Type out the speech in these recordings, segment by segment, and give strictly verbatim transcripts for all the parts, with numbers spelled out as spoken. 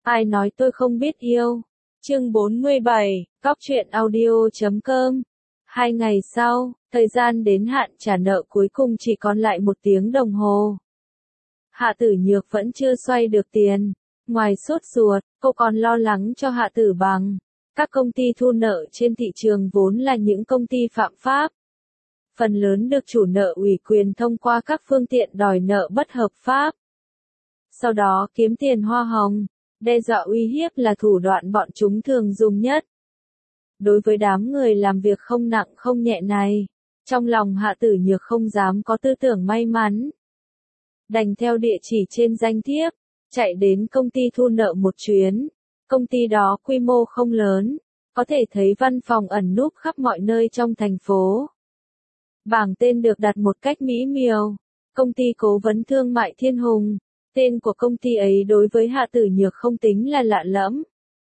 Ai nói tôi không biết yêu? Chương bốn mươi bảy, cóc truyện audio chấm com. Hai ngày sau, thời gian đến hạn trả nợ cuối cùng chỉ còn lại một tiếng đồng hồ. Hạ Tử Nhược vẫn chưa xoay được tiền. Ngoài sốt ruột, cô còn lo lắng cho Hạ Tử Bằng. Các công ty thu nợ trên thị trường vốn là những công ty phạm pháp. Phần lớn được chủ nợ ủy quyền thông qua các phương tiện đòi nợ bất hợp pháp. Sau đó kiếm tiền hoa hồng, đe dọa uy hiếp là thủ đoạn bọn chúng thường dùng nhất. Đối với đám người làm việc không nặng không nhẹ này, trong lòng Hạ Tử Nhược không dám có tư tưởng may mắn. Đành theo địa chỉ trên danh thiếp, chạy đến công ty thu nợ một chuyến. Công ty đó quy mô không lớn, có thể thấy văn phòng ẩn núp khắp mọi nơi trong thành phố. Bảng tên được đặt một cách mỹ miều, công ty cố vấn thương mại Thiên Hùng. Tên của công ty ấy đối với Hạ Tử Nhược không tính là lạ lẫm.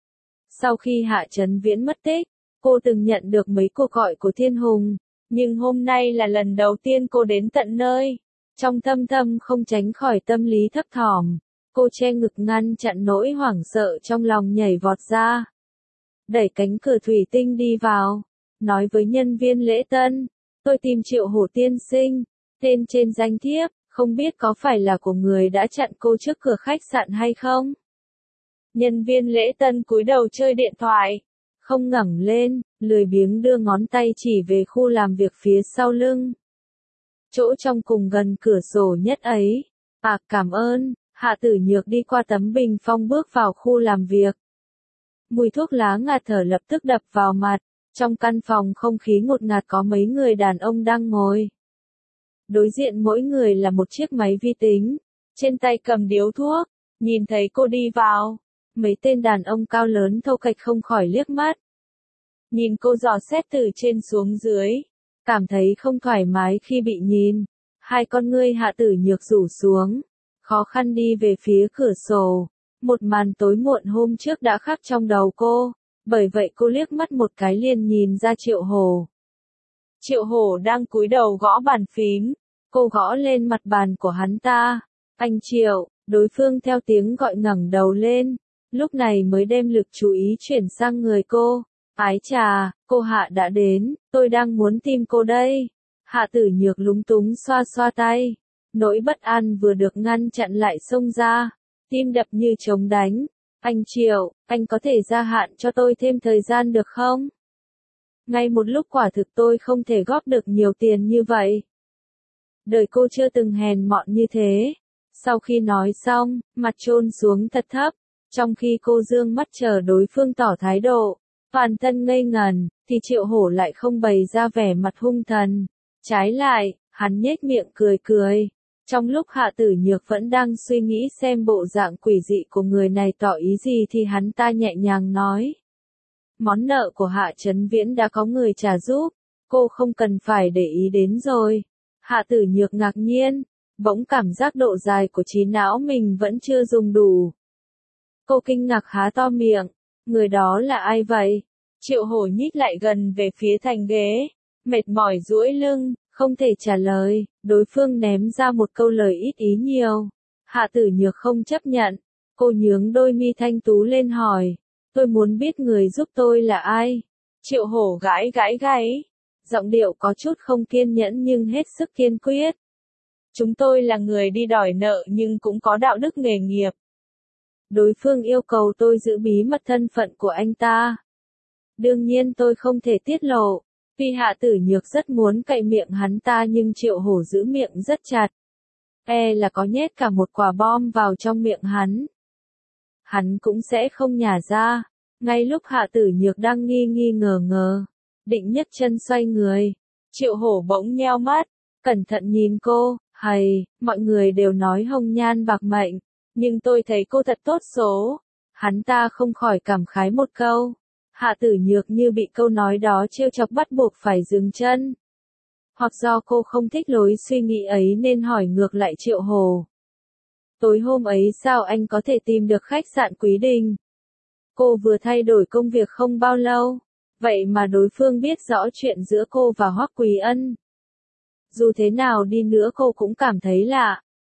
Sau khi Hạ Chấn Viễn mất tích, cô từng nhận được mấy cuộc gọi của Thiên Hùng, nhưng hôm nay là lần đầu tiên cô đến tận nơi. Trong thâm thâm không tránh khỏi tâm lý thấp thỏm, cô che ngực ngăn chặn nỗi hoảng sợ trong lòng nhảy vọt ra. Đẩy cánh cửa thủy tinh đi vào, nói với nhân viên lễ tân, tôi tìm Triệu Hổ tiên sinh, tên trên danh thiếp. Không biết có phải là của người đã chặn cô trước cửa khách sạn hay không? Nhân viên lễ tân cúi đầu chơi điện thoại, không ngẩng lên, lười biếng đưa ngón tay chỉ về khu làm việc phía sau lưng. Chỗ trong cùng gần cửa sổ nhất ấy. À, cảm ơn. Hạ Tử Nhược đi qua tấm bình phong bước vào khu làm việc. Mùi thuốc lá ngạt thở lập tức đập vào mặt. Trong căn phòng không khí ngột ngạt có mấy người đàn ông đang ngồi. Đối diện mỗi người là một chiếc máy vi tính, trên tay cầm điếu thuốc. Nhìn thấy cô đi vào, mấy tên đàn ông cao lớn thô kệch không khỏi liếc mắt. Nhìn cô dò xét từ trên xuống dưới, cảm thấy không thoải mái khi bị nhìn. Hai con ngươi Hạ Tử Nhược rủ xuống, khó khăn đi về phía cửa sổ. Một màn tối muộn hôm trước đã khắc trong đầu cô, bởi vậy cô liếc mắt một cái liền nhìn ra Triệu Hổ. Triệu Hổ đang cúi đầu gõ bàn phím, cô gõ lên mặt bàn của hắn ta. Anh Triệu, đối phương theo tiếng gọi ngẩng đầu lên, lúc này mới đem lực chú ý chuyển sang người cô. Ái chà, cô Hạ đã đến, tôi đang muốn tìm cô đây. Hạ Tử Nhược lúng túng xoa xoa tay, nỗi bất an vừa được ngăn chặn lại xông ra, tim đập như trống đánh. Anh Triệu, anh có thể gia hạn cho tôi thêm thời gian được không? Ngay một lúc quả thực tôi không thể góp được nhiều tiền như vậy. Đời cô chưa từng hèn mọn như thế. Sau khi nói xong, mặt chôn xuống thật thấp, trong khi cô dương mắt chờ đối phương tỏ thái độ. Toàn thân ngây ngần, thì Triệu Hổ lại không bày ra vẻ mặt hung thần. Trái lại, hắn nhếch miệng cười cười. Trong lúc Hạ Tử Nhược vẫn đang suy nghĩ xem bộ dạng quỷ dị của người này tỏ ý gì thì hắn ta nhẹ nhàng nói. Món nợ của Hạ Chấn Viễn đã có người trả giúp, cô không cần phải để ý đến rồi. Hạ Tử Nhược ngạc nhiên, bỗng cảm giác độ dài của trí não mình vẫn chưa dùng đủ. Cô kinh ngạc há to miệng, người đó là ai vậy? Triệu Hổ nhích lại gần về phía thành ghế, mệt mỏi duỗi lưng, không thể trả lời, đối phương ném ra một câu lời ít ý nhiều. Hạ Tử Nhược không chấp nhận, cô nhướng đôi mi thanh tú lên hỏi. Tôi muốn biết người giúp tôi là ai? Triệu Hổ gãi gãi gáy, giọng điệu có chút không kiên nhẫn nhưng hết sức kiên quyết. Chúng tôi là người đi đòi nợ nhưng cũng có đạo đức nghề nghiệp. Đối phương yêu cầu tôi giữ bí mật thân phận của anh ta. Đương nhiên tôi không thể tiết lộ, vì Hạ Tử Nhược rất muốn cậy miệng hắn ta nhưng Triệu Hổ giữ miệng rất chặt. E là có nhét cả một quả bom vào trong miệng hắn. Hắn cũng sẽ không nhả ra. Ngay lúc Hạ Tử Nhược đang nghi nghi ngờ ngờ, định nhấc chân xoay người, Triệu Hổ bỗng nheo mắt, cẩn thận nhìn cô. Hầy, mọi người đều nói hồng nhan bạc mệnh, nhưng tôi thấy cô thật tốt số. Hắn ta không khỏi cảm khái một câu. Hạ Tử Nhược như bị câu nói đó trêu chọc bắt buộc phải dừng chân. Hoặc do cô không thích lối suy nghĩ ấy nên hỏi ngược lại Triệu Hổ. Tối hôm ấy sao anh có thể tìm được khách sạn Quý Đình? Cô vừa thay đổi công việc không bao lâu, vậy mà đối phương biết rõ chuyện giữa cô và Hoắc Quý Ân. Dù thế nào đi nữa cô cũng cảm thấy lạ,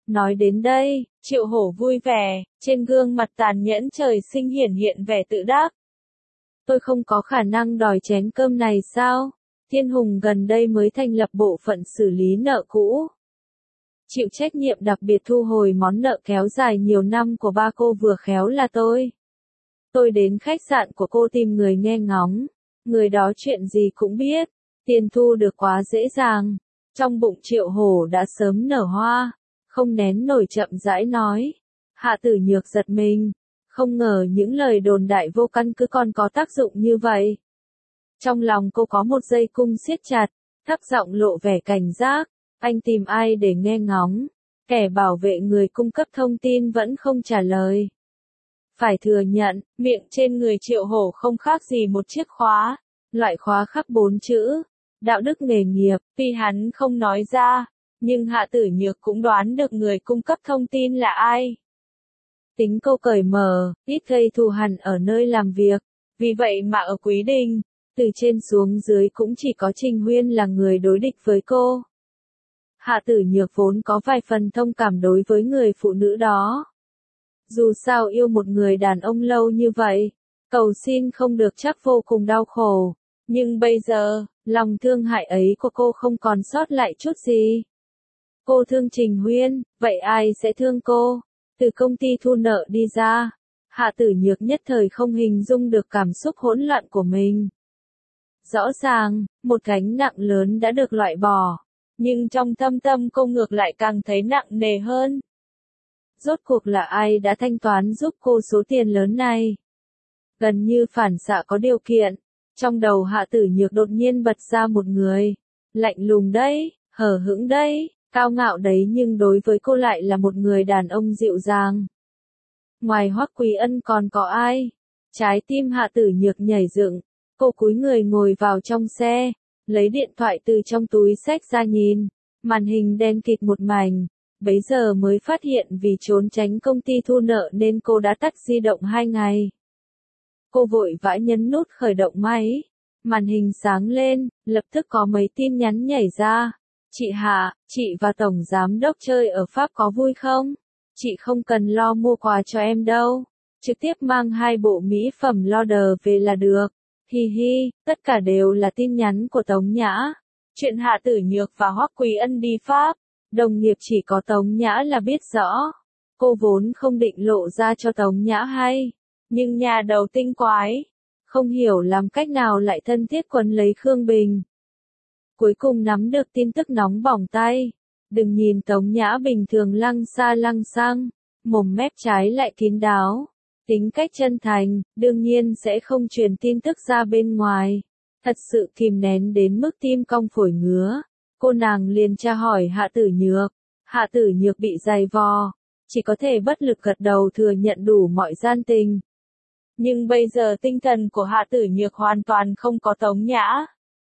Nói đến đây, Triệu Hổ vui vẻ, trên gương mặt tàn nhẫn trời sinh hiển hiện vẻ tự đắc. Tôi không có khả năng đòi chén cơm này sao? Thiên Hùng gần đây mới thành lập bộ phận xử lý nợ cũ. Chịu trách nhiệm đặc biệt thu hồi món nợ kéo dài nhiều năm của ba cô vừa khéo là tôi. Tôi đến khách sạn của cô tìm người nghe ngóng. Người đó chuyện gì cũng biết. Tiền thu được quá dễ dàng. Trong bụng Triệu Hổ đã sớm nở hoa. Không nén nổi chậm rãi nói. Hạ Tử Nhược giật mình. Không ngờ những lời đồn đại vô căn cứ còn có tác dụng như vậy. Trong lòng cô có một dây cung siết chặt. Thấp giọng lộ vẻ cảnh giác. Anh tìm ai để nghe ngóng? Kẻ bảo vệ người cung cấp thông tin vẫn không trả lời. Phải thừa nhận, miệng trên người Triệu Hổ không khác gì một chiếc khóa. Loại khóa khắc bốn chữ. Đạo đức nghề nghiệp, tuy hắn không nói ra. Nhưng Hạ Tử Nhược cũng đoán được người cung cấp thông tin là ai. Tính cô cởi mở, ít gây thù hằn ở nơi làm việc. Vì vậy mà ở Quý Đình, từ trên xuống dưới cũng chỉ có Trình Huyên là người đối địch với cô. Hạ Tử Nhược vốn có vài phần thông cảm đối với người phụ nữ đó. Dù sao yêu một người đàn ông lâu như vậy, cầu xin không được chắc vô cùng đau khổ. Nhưng bây giờ, lòng thương hại ấy của cô không còn sót lại chút gì. Cô thương Trình Huyên, vậy ai sẽ thương cô? Từ công ty thu nợ đi ra, Hạ Tử Nhược nhất thời không hình dung được cảm xúc hỗn loạn của mình. Rõ ràng, một gánh nặng lớn đã được loại bỏ, nhưng trong thâm tâm cô ngược lại càng thấy nặng nề hơn. Rốt cuộc là ai đã thanh toán giúp cô số tiền lớn này? Gần như phản xạ có điều kiện, trong đầu Hạ Tử Nhược đột nhiên bật ra một người. Lạnh lùng đấy, hờ hững đấy, cao ngạo đấy nhưng đối với cô lại là một người đàn ông dịu dàng. Ngoài Hoắc Quý Ân còn có ai? Trái tim Hạ Tử Nhược nhảy dựng, cô cúi người ngồi vào trong xe, lấy điện thoại từ trong túi xách ra nhìn, màn hình đen kịt một mảnh, bấy giờ mới phát hiện vì trốn tránh công ty thu nợ nên cô đã tắt di động hai ngày. Cô vội vã nhấn nút khởi động máy, màn hình sáng lên, lập tức có mấy tin nhắn nhảy ra. Chị Hạ, chị và Tổng Giám Đốc chơi ở Pháp có vui không? Chị không cần lo mua quà cho em đâu. Trực tiếp mang hai bộ mỹ phẩm Lauder về là được. Hi hi, tất cả đều là tin nhắn của Tống Nhã. Chuyện Hạ Tử Nhược và Hoắc Quý Ân đi Pháp, đồng nghiệp chỉ có Tống Nhã là biết rõ. Cô vốn không định lộ ra cho Tống Nhã hay. Nhưng nhà đầu tinh quái, không hiểu làm cách nào lại thân thiết quấn lấy Khương Bình. Cuối cùng nắm được tin tức nóng bỏng tay. Đừng nhìn Tống Nhã bình thường lăng xa lăng xăng, mồm mép trái lại kín đáo. Tính cách chân thành, đương nhiên sẽ không truyền tin tức ra bên ngoài. Thật sự kìm nén đến mức tim cong phổi ngứa. Cô nàng liền tra hỏi Hạ Tử Nhược. Hạ Tử Nhược bị dày vò, chỉ có thể bất lực gật đầu thừa nhận đủ mọi gian tình. Nhưng bây giờ tinh thần của Hạ Tử Nhược hoàn toàn không có Tống Nhã.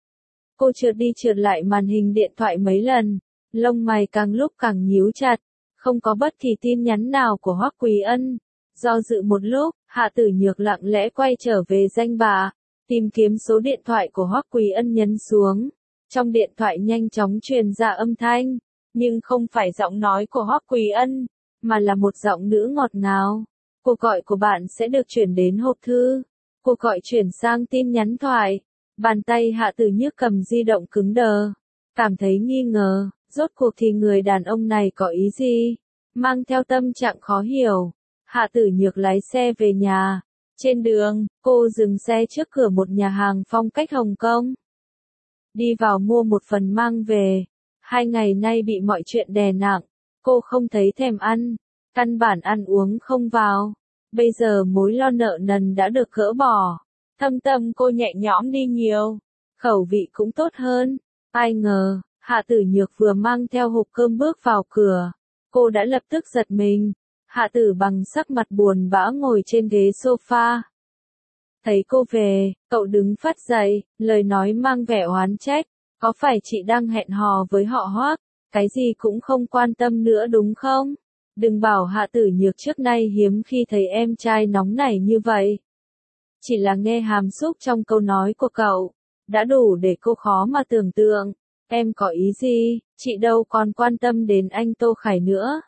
Cô trượt đi trượt lại màn hình điện thoại mấy lần, lông mày càng lúc càng nhíu chặt, không có bất kỳ tin nhắn nào của Hoắc Quý Ân. Do dự một lúc, Hạ Tử Nhược lặng lẽ quay trở về danh bạ, tìm kiếm số điện thoại của Hoắc Quý Ân nhấn xuống. Trong điện thoại nhanh chóng truyền ra âm thanh, nhưng không phải giọng nói của Hoắc Quý Ân, mà là một giọng nữ ngọt ngào. Cuộc gọi của bạn sẽ được chuyển đến hộp thư. Cuộc gọi chuyển sang tin nhắn thoại. Bàn tay Hạ Tử Nhược cầm di động cứng đờ. Cảm thấy nghi ngờ, rốt cuộc thì người đàn ông này có ý gì? Mang theo tâm trạng khó hiểu, Hạ Tử Nhược lái xe về nhà. Trên đường, cô dừng xe trước cửa một nhà hàng phong cách Hồng Kông. Đi vào mua một phần mang về. Hai ngày nay bị mọi chuyện đè nặng, cô không thấy thèm ăn, căn bản ăn uống không vào. Bây giờ mối lo nợ nần đã được gỡ bỏ. Thâm tâm cô nhẹ nhõm đi nhiều, khẩu vị cũng tốt hơn. Ai ngờ, Hạ Tử Nhược vừa mang theo hộp cơm bước vào cửa, cô đã lập tức giật mình. Hạ Tử bằng sắc mặt buồn bã ngồi trên ghế sofa. Thấy cô về, cậu đứng phắt dậy, lời nói mang vẻ oán trách. Có phải chị đang hẹn hò với họ Hoắc, cái gì cũng không quan tâm nữa đúng không? Đừng bảo Hạ Tử Nhược trước nay hiếm khi thấy em trai nóng nảy như vậy. Chỉ là nghe hàm xúc trong câu nói của cậu, đã đủ để cô khó mà tưởng tượng. Em có ý gì, chị đâu còn quan tâm đến anh Tô Khải nữa.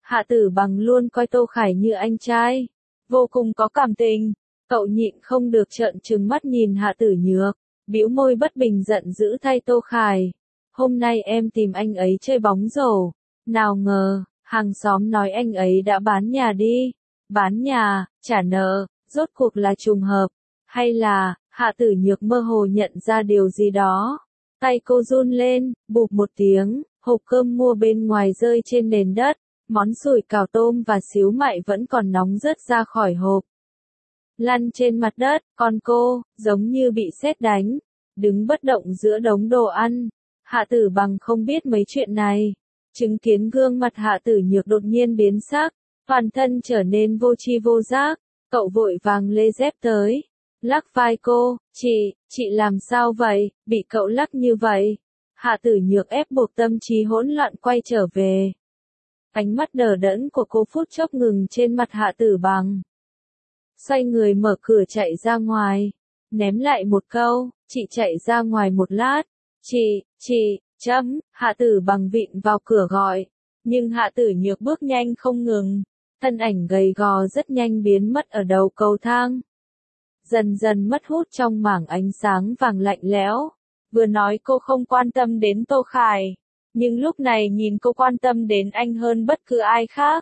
Hạ Tử Bằng luôn coi Tô Khải như anh trai, vô cùng có cảm tình. Cậu nhịn không được trợn trừng mắt nhìn Hạ Tử Nhược, bĩu môi bất bình giận dữ thay Tô Khải. Hôm nay em tìm anh ấy chơi bóng rổ, nào ngờ, hàng xóm nói anh ấy đã bán nhà đi. Bán nhà, trả nợ, rốt cuộc là trùng hợp, hay là, Hạ Tử Nhược mơ hồ nhận ra điều gì đó. Tay cô run lên, bụp một tiếng, hộp cơm mua bên ngoài rơi trên nền đất, món sủi cảo tôm và xíu mại vẫn còn nóng rớt ra khỏi hộp. Lăn trên mặt đất, còn cô, giống như bị sét đánh, đứng bất động giữa đống đồ ăn. Hạ Tử Bằng không biết mấy chuyện này, chứng kiến gương mặt Hạ Tử Nhược đột nhiên biến sắc, toàn thân trở nên vô tri vô giác, cậu vội vàng lê dép tới, lắc vai cô, chị, chị làm sao vậy, bị cậu lắc như vậy. Hạ Tử Nhược ép buộc tâm trí hỗn loạn quay trở về. Ánh mắt đờ đẫn của cô phút chốc ngừng trên mặt Hạ Tử Bằng. Xoay người mở cửa chạy ra ngoài, ném lại một câu, chị chạy ra ngoài một lát, chị, chị, chấm, Hạ Tử Bằng vịn vào cửa gọi, nhưng Hạ Tử Nhược bước nhanh không ngừng, thân ảnh gầy gò rất nhanh biến mất ở đầu cầu thang. Dần dần mất hút trong mảng ánh sáng vàng lạnh lẽo, vừa nói cô không quan tâm đến Tô Khải, nhưng lúc này nhìn cô quan tâm đến anh hơn bất cứ ai khác.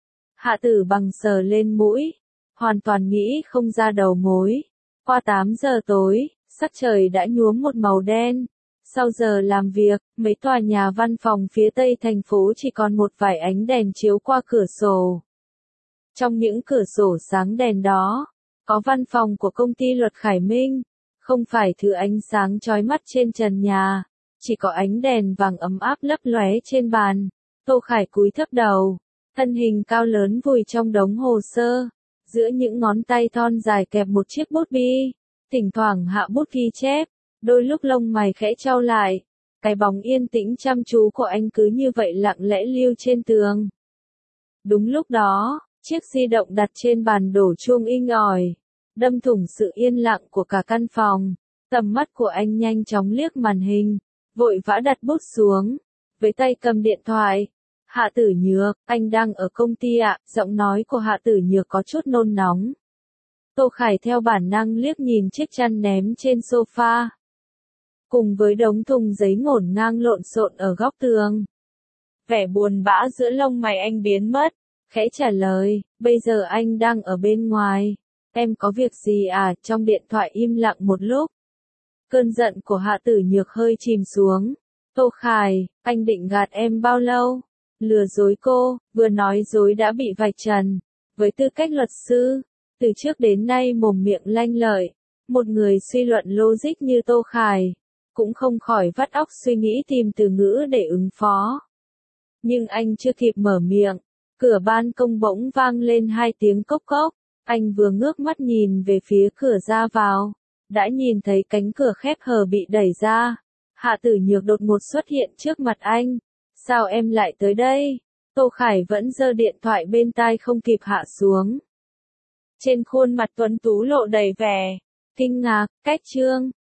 Hạ Tử Bằng sờ lên mũi, hoàn toàn nghĩ không ra đầu mối. Qua tám giờ tối, sắc trời đã nhuốm một màu đen. Sau giờ làm việc, mấy tòa nhà văn phòng phía tây thành phố chỉ còn một vài ánh đèn chiếu qua cửa sổ. Trong những cửa sổ sáng đèn đó, có văn phòng của công ty Luật Khải Minh, không phải thứ ánh sáng chói mắt trên trần nhà, chỉ có ánh đèn vàng ấm áp lấp lóe trên bàn. Tô Khải cúi thấp đầu, thân hình cao lớn vùi trong đống hồ sơ, giữa những ngón tay thon dài kẹp một chiếc bút bi, thỉnh thoảng hạ bút ghi chép, đôi lúc lông mày khẽ chau lại, cái bóng yên tĩnh chăm chú của anh cứ như vậy lặng lẽ lưu trên tường. Đúng lúc đó, chiếc di động đặt trên bàn đổ chuông inh ỏi, đâm thủng sự yên lặng của cả căn phòng. Tầm mắt của anh nhanh chóng liếc màn hình, vội vã đặt bút xuống, với tay cầm điện thoại. Hạ Tử Nhược, anh đang ở công ty ạ, giọng nói của Hạ Tử Nhược có chút nôn nóng. Tô Khải theo bản năng liếc nhìn chiếc chăn ném trên sofa, cùng với đống thùng giấy ngổn ngang lộn xộn ở góc tường. Vẻ buồn bã giữa lông mày anh biến mất, khẽ trả lời, bây giờ anh đang ở bên ngoài. Em có việc gì à? Trong điện thoại im lặng một lúc. Cơn giận của Hạ Tử Nhược hơi chìm xuống. Tô Khải, anh định gạt em bao lâu? Lừa dối cô, vừa nói dối đã bị vạch trần. Với tư cách luật sư, từ trước đến nay mồm miệng lanh lợi, một người suy luận logic như Tô Khải, cũng không khỏi vắt óc suy nghĩ tìm từ ngữ để ứng phó. Nhưng anh chưa kịp mở miệng, cửa ban công bỗng vang lên hai tiếng cốc cốc. Anh vừa ngước mắt nhìn về phía cửa ra vào, đã nhìn thấy cánh cửa khép hờ bị đẩy ra. Hạ Tử Nhược đột ngột xuất hiện trước mặt anh. Sao em lại tới đây? Tô Khải vẫn giơ điện thoại bên tai không kịp hạ xuống. Trên khuôn mặt tuấn tú lộ đầy vẻ kinh ngạc, cách chương.